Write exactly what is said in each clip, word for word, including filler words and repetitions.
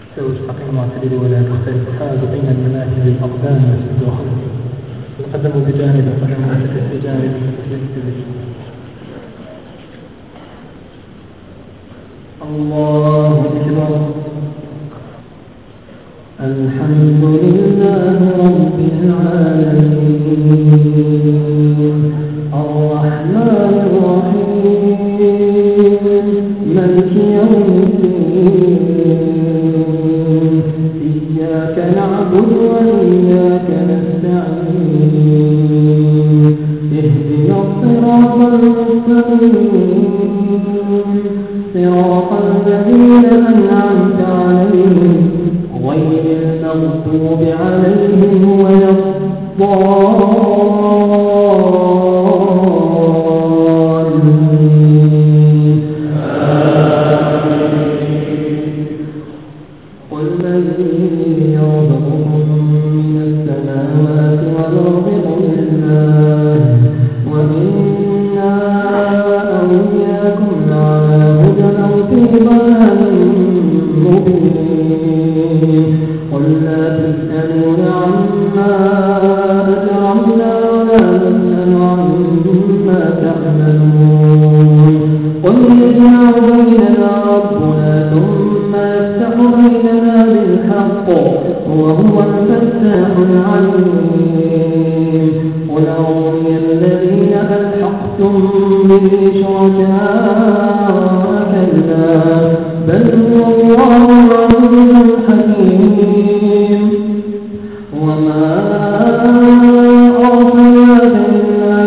استووا استقيموا واعتدلوا ولا تختلفوا حاذوا بين المناكب الأقدام وسدوا خلفه القدم بجانب القدم والسكت بجانب الله أكبر. الحمد لله رب العالمين الرحمن الرحيم مالك يوم الدين إياك نعبد وإياك نستعين اهدنا الصراط المستقيم صراط الذين أنعمت عليهم غير المغضوب عليهم ولا الضالين. قل من يرزقكم من السماوات والأرض قل الله وإنا أو إياكم لعلى هدى أو في ضلال مبين. قل لا تسألون عما أجرمنا ولا نسأل عما تعملون. قل يجمع بيننا ربنا ثم يفتح بيننا بالحق وهو الفتاح العليم. قل أروني الذين ألحقتم به شركاء كلا بل هو الله العزيز الحكيم. وما أرسلناك إلا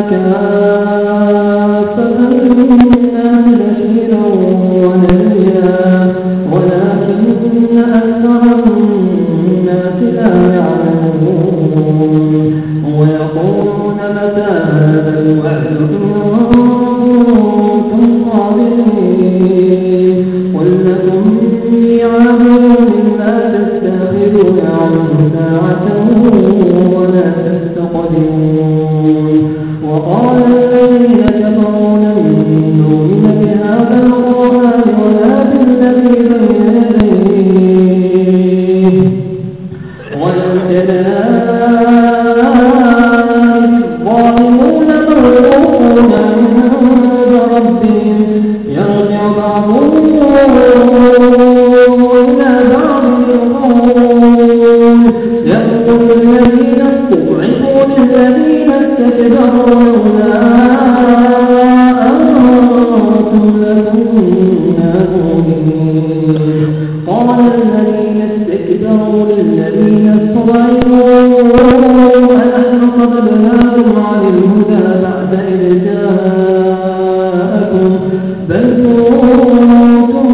كافة للناس بشيرا ونذيرا ولكن أكثر الناس لا يعلمون. ويقولون متى هذا الوعد إن كنتم صادقين. قل لكم ميعاد يوم لا تستأخرون عنه ساعة ولا تستقدمون. وقال الذين كفروا لن نؤمن بهذا القرآن ولا بالذي بين يديه ولو كذلك الظالمون موقوفون عند ربهم يرجع بعضهم إلى بعض القول يقول الذين استضعفوا للذين استكبروا لولا أنتم لكنا مؤمنين. قال الذين استكبروا للذين استضعفوا أنحن صددناكم عن الهدى بعد إذ جاءكم بل كنتم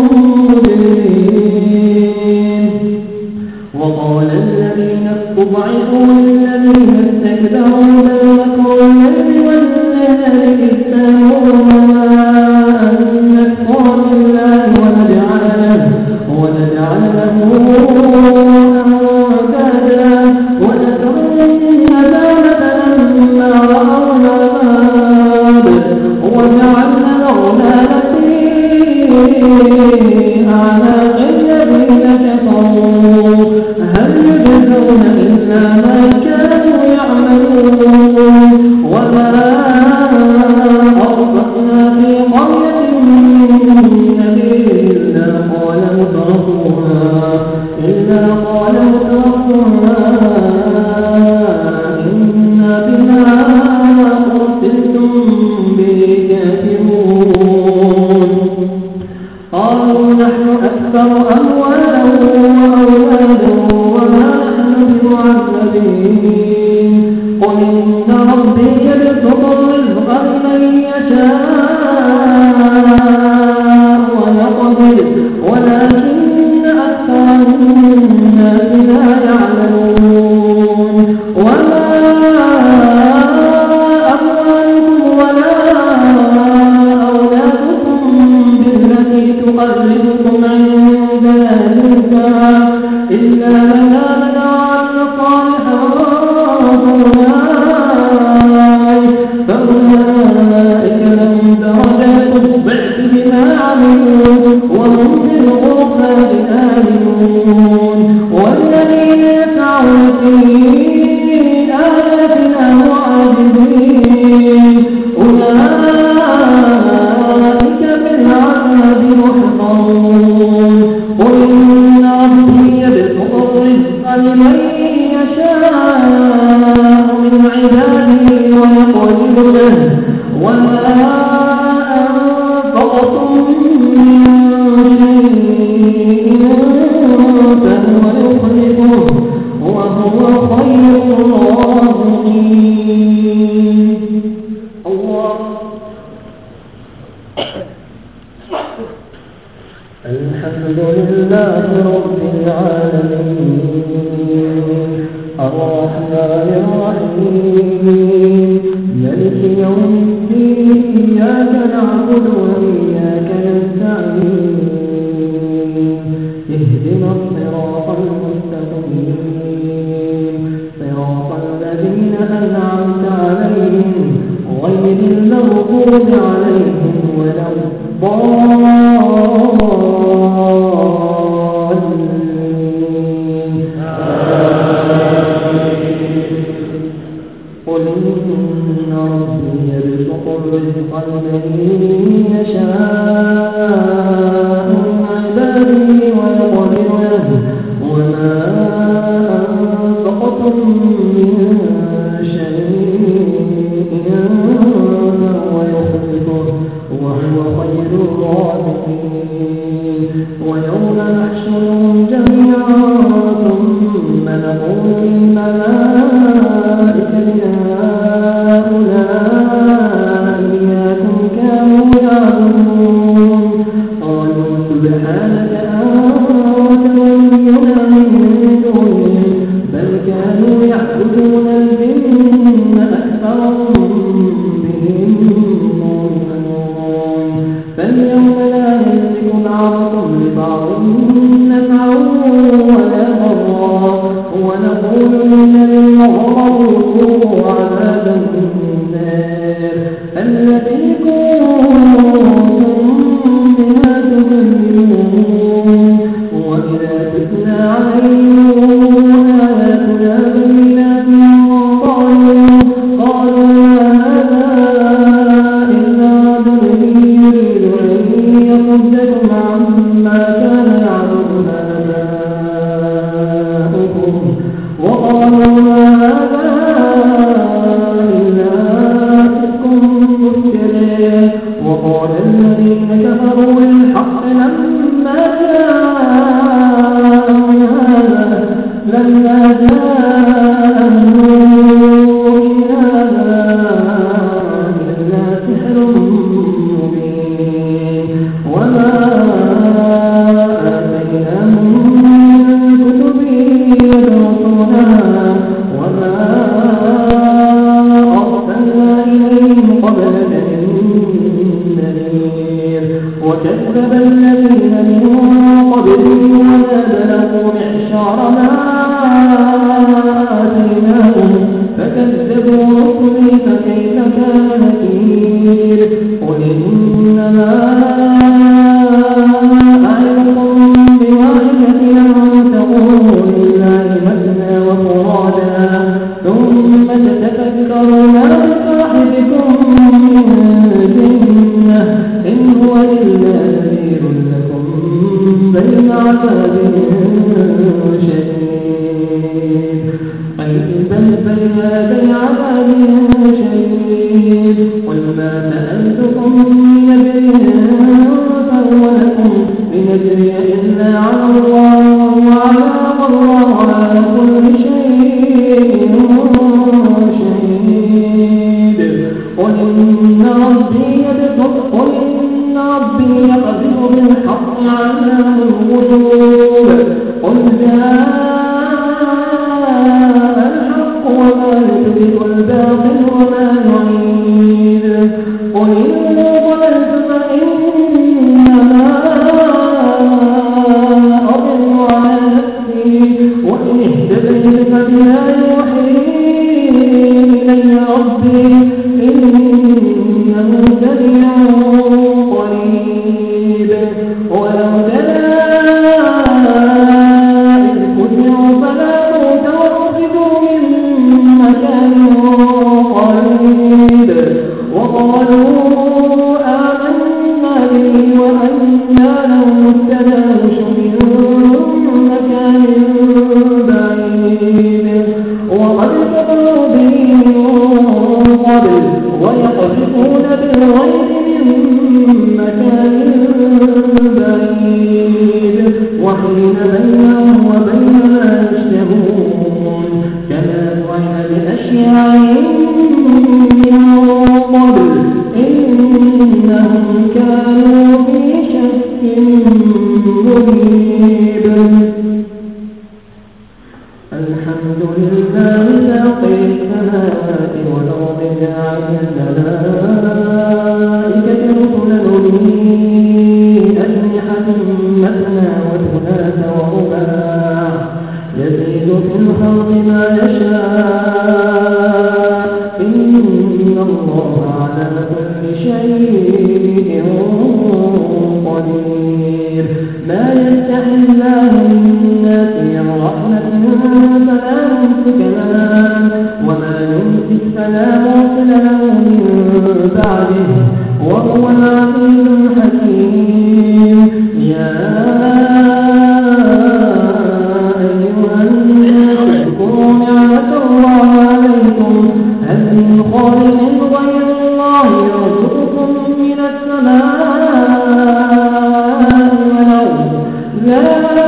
مجرمين. وقال الذين استضعفوا للذين استكبروا بل مكروا الليل والنهار إذ تأمروننا أن نكفر بالله ونجعل له ونجعل له أندادا ونسأل الندامة لما رأوا العذاب وجعلنا الأغلال في أعناق الذين كفروا هل يجزون إلا ما كانوا يعملون. وما أرسلنا في قرية من نبي إلا قال مترفوها إلا قال مترفوها إنا بما أرسلتم به كافرون. قالوا نحن أكثر أموالا وأولادا وما نحن بمعذبين. قل إن ربي يبسط الرزق لمن يشاء ويقدر ولكن أكثر الناس لا يعلمون. وما أموالكم ولا أولادكم بالتي تقربكم عندنا زلفى إلا من آمن وعمل صالحا فأولئك لهم درجات الضعف بما عملوا وهم في الغرفات آمنون. لله رب العالمين الرحمن الرحيم مالك يوم الدين إياك نعبد وإياك نستعين اهدنا الصراط المستقيم صراط الذين أنعمت عليهم غير المغضوب عليهم ولا الضالين قل إن ربي يبسط الرزق لمن يشاء من عباده ويقدر له وما أنفقتم من شيء فهو يخلفه وهو خير الرازقين ويوم نحشرهم جميعا ثم نقول للملائكة هؤلاء إياكم كانوا يعبدون قالوا سبحانك أنت ولينا من دونهم بل كانوا يعبدون الجن أكثرهم بهم مؤمنون فاليوم لا يملك بعضكم لبعض نفعا ولا ضرا ونقول للذين ظلموا ذوقوا عذاب النار التي كنتم بها تكذبون وإذا تتلى عليهم آياتنا بينات قالوا قالوا ما هذا إلا رجل يريد أن يصدكم عما كان يعبد آباؤكم وقالوا ما هذا إلا إفك مفترى وقال الذين كفروا للحق لما جاءهم هذا لما جاءهم إن هذا إلا سحر مبين وما آتيناهم من كتب يدرسونها وما أرسلنا إليهم قبلك من نذير وكذب الذين من قبلهم وما بلغوا معشار ما آتيناهم فكذبوا رسلي فكيف كان نكير قل إنما أعظكم بواحدة أن تقولوا لله مثنى وفرادا ثم تتفكروا ما بصاحبكم من جنة إن هو إلا نذير لكم بين عذاب شديد أي بل بين يدي عذاب شديد قل ما سألتكم من أجر فهو لكم إن أجري إلا على الله وعلى الله على كل شيء شهيد قل إن ربي يبسط قل إن ربي يقذف بالحق علام الغيوب قل جاء الحق وما يبدئ الباطل وما يعيد قل إن ضللت فإنما أضل على نفسي وإن اهتديت فبما يوحي إلي ربي إنه سميع قريب ولو ترى إذ فزعوا فلا موت وأخذوا من مكان قريب وقالوا آمنا به وأنا لهم التناوش من مكان بعيد وقد كفروا به من قبل ويقذفون بالغيب من مكان بعيد وحيل بينهم وبين ما يشتهون كما فعل بأشياعهم من قبل إنهم كانوا في شك مبين شيء قدير. ما يفتح الله للناس من رحمة فلا ممسك لها وما يمسك فلا مرسل له من بعده وهو العزيز الحكيم. يا أيها الناس اذكروا نعمة الله عليكم هل من خالق غير الله يرزقكم من السماء والأرض لا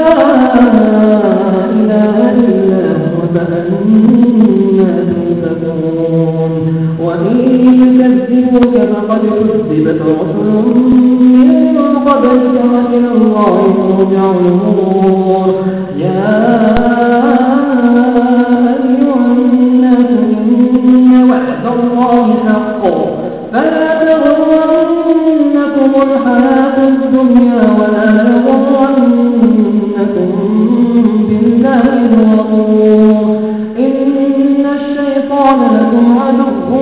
إله إلا هو فأنا تؤفكون. وإن يكذبوك فقد كذبت رسل من قبلك وإلى الله ترجع الأمور. يا أيها الناس إن وعد الله حق فلا تغرنكم الحياة الدنيا ولا يغرنكم بالله الغرور. إن الشيطان لكم عدو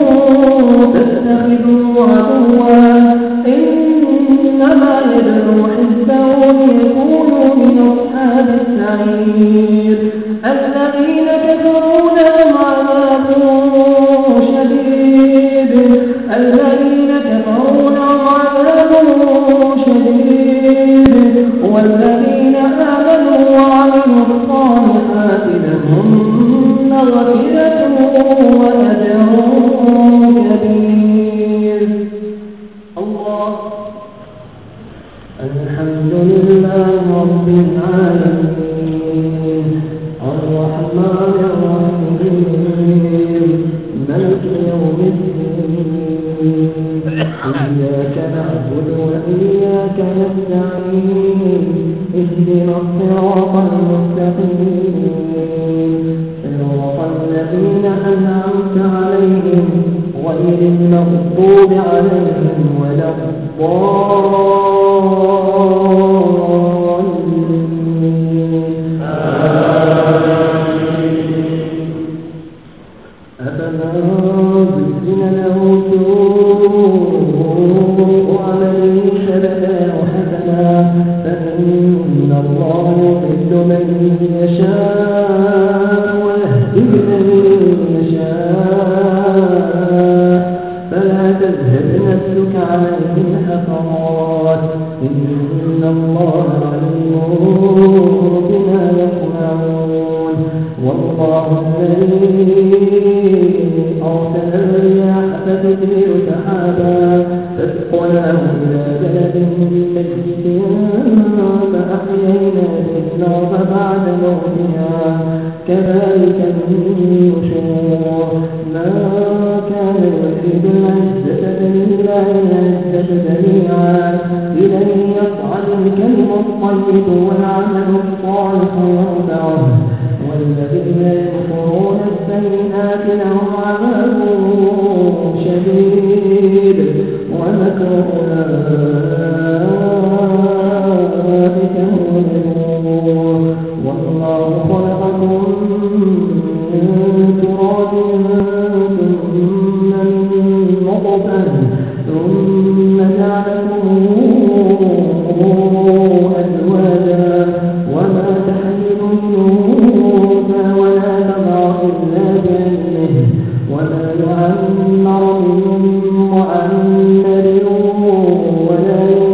فاتخذوه عدوا إنما يدعو حزبه ليكونوا من أصحاب السعير. الذين كفروا لهم عذاب شديد الذين كفروا لهم عذاب شديد والذين آمنوا وعملوا الصالحات لهم مغفرة وأجر كبير. الله الحمد لله رب العالمين الرحمن الرحيم مالك يوم الدين إياك نعبد وإياك نستعين اهدنا الصراط المستقيم صراط الذين أنعمت عليهم غير المغضوب عليهم ولا الضالين. أفمن زين له سوء عمله فبداه حسنا فإن الله يضل من يشاء ويهدي من يشاء فلا تذهب نفسك عليهم حسرات إن الله عليم بما يصنعون. والله الذي أرسل الرياح فتثير سحابا فسقناه إلى بلد ميت فأحيينا به الأرض بعد موتها كذلك النشور. ما كان يريد العزة فلله العزة جميعا إليه يصعد الكلم الطيب والعمل الصالح يرفعه والذين يكفرون السيئات لهم عذاب شديد ومكر أولئك هم الظالمون. والله خلقكم من تراب ثم من نطفة ثم جعلكم أزواجا وما تحمل من أنثى ولا تضع إلا بعلمه وما يعمر من مؤمر ولا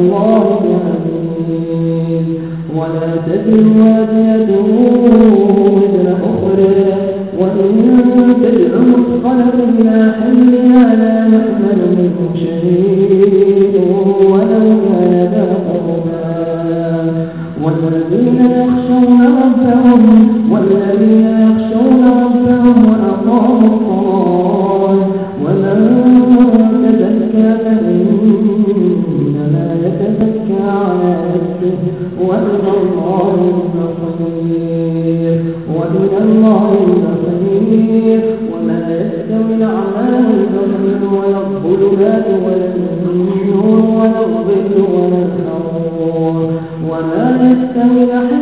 الله بعزيز ولا تزر وازرة وزر أخرى وإن تدع مثقلة إلى حملها لا يحمل منه شيء ولو كان ذا قربى والذين يخشون ربهم والذين يخشون ربهم وأقاموا الصلاة ومن تزكى فإنما يتزكى على نفسه وإلى الله المصير وإلى الله المصير وما يستوي الأعمى والبصير ولا الظلمات ولا النور ولا الظل ولا الحرور وما يستوي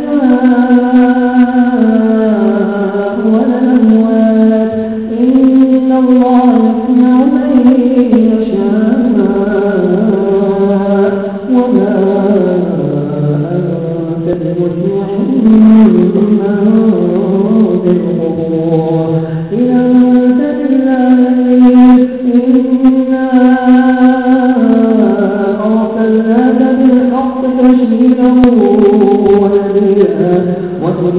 الأحياء ولا الأموات إن الله يسمع من يشاء وما أنت بمسمع من في القبور إن أنت إلا نذير إنا أرسلناك بالحق بشيرا ونذيرا وإن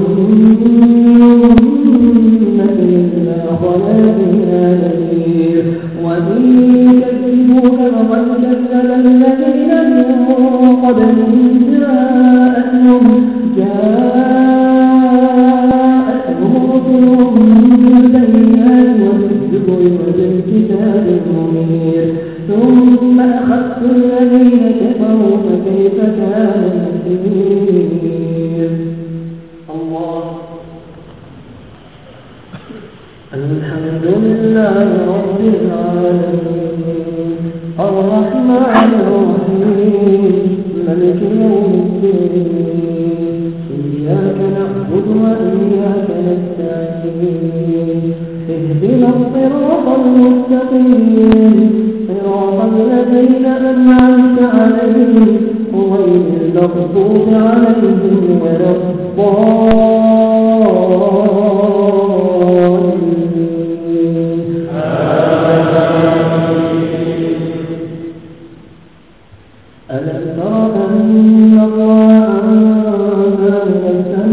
من أمة إلا خلا فيها نذير وإن يكذبوك فقد كذب الذين من قبلهم جاءتهم جاءتهم رسلهم بالبينات وبالزبر وبالكتاب المنير ثم أخذت الذين كفروا فكيف كان نكير. الله الحمد لله رب العالمين الرحمن الرحيم ملك يوم الدين إياك نعبد وإياك نستعين اهدنا الصراط المستقيم صراط الذين أنعمت عليهم غير المغضوب عليهم ولا الضالين. ألم تر أن الله أنزل من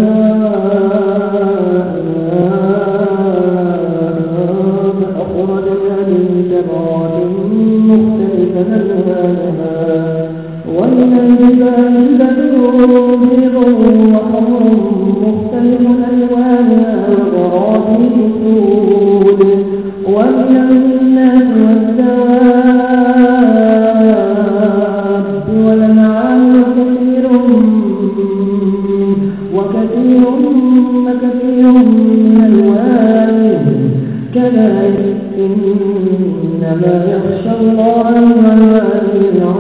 السماء فأخرجنا من ثمرات مختلفا ألوانها ومن الجبال جدد بيض وحمر مختلف ألوانها وغرابيب سود ومن الناس والدواب والأنعام كثير وكثير وكثير من ألوانه كذلك إنما يخشى الله من عباده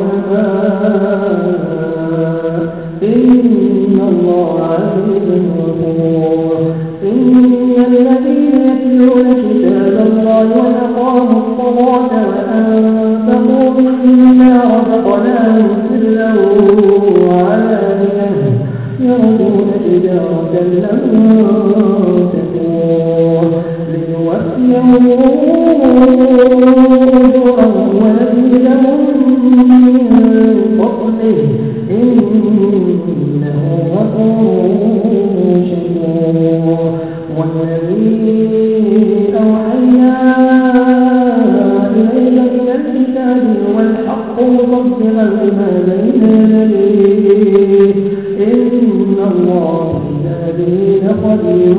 العلماء إن الله عزيز غفور. إن الذين يتلون كتاب الله وأقاموا الصلاة وأنفقوا مما رزقناهم سرا وعلانية يرجون تجارة لن تبور ليوفيهم أجورهم ويزيدهم من فضله إنه غفور شكور. والذي أوحينا إليك من الكتاب والحق مصدقا لما بين يديه إن الله بعباده خبير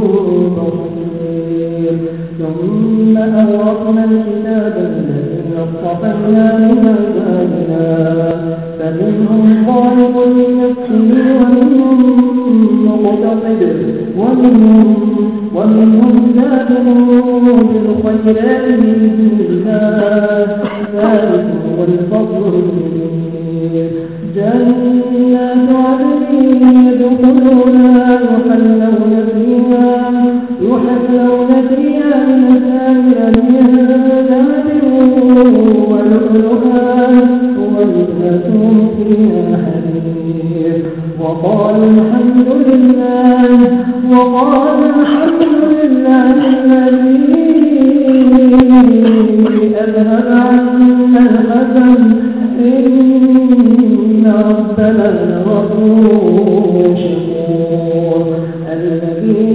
بصير. ثم أورثنا الكتاب الذين اصطفينا من عبادنا فمنهم ظالم لنفسه ومنهم مقتصد ومنهم ومنهم سابق بالخيرات بإذن الله ذلك هو الفضل الكبير. جنات عدن يدخلونها يحلون فيها يحلون فيها من أساور من ذهب ولؤلؤا ولباسهم فيها حرير. وقالوا الحمد لله وقال الحمد لله الذي أذهب عنا الحزن إن ربنا لغفور شكور الذي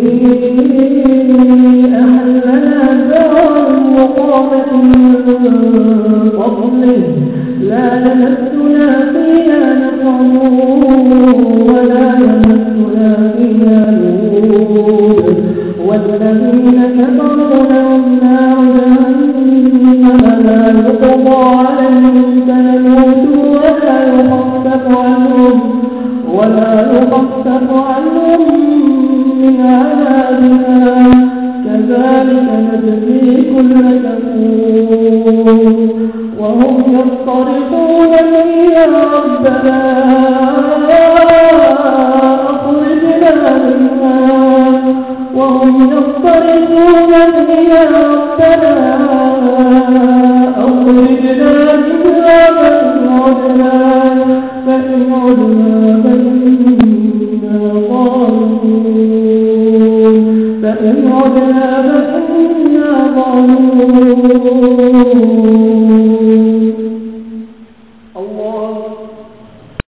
أحلنا دار المقامة من فضله لا يمسنا فيها نصب ولا يمسنا فيها لغوب والذين كفروا لهم نار جهنم لا يقضى عليهم فيموتوا ولا يخفف عنهم ولا يخفف عنهم من عذابها كذلك نجزي كل كفور وهم يصطرخون فيها ربنا أخرجنا منها وهم يصطرخون فيها ربنا أخرجنا منها فإن عدنا فإن عدنا فإنا ظالمون فإن عدنا فإنا ظالمون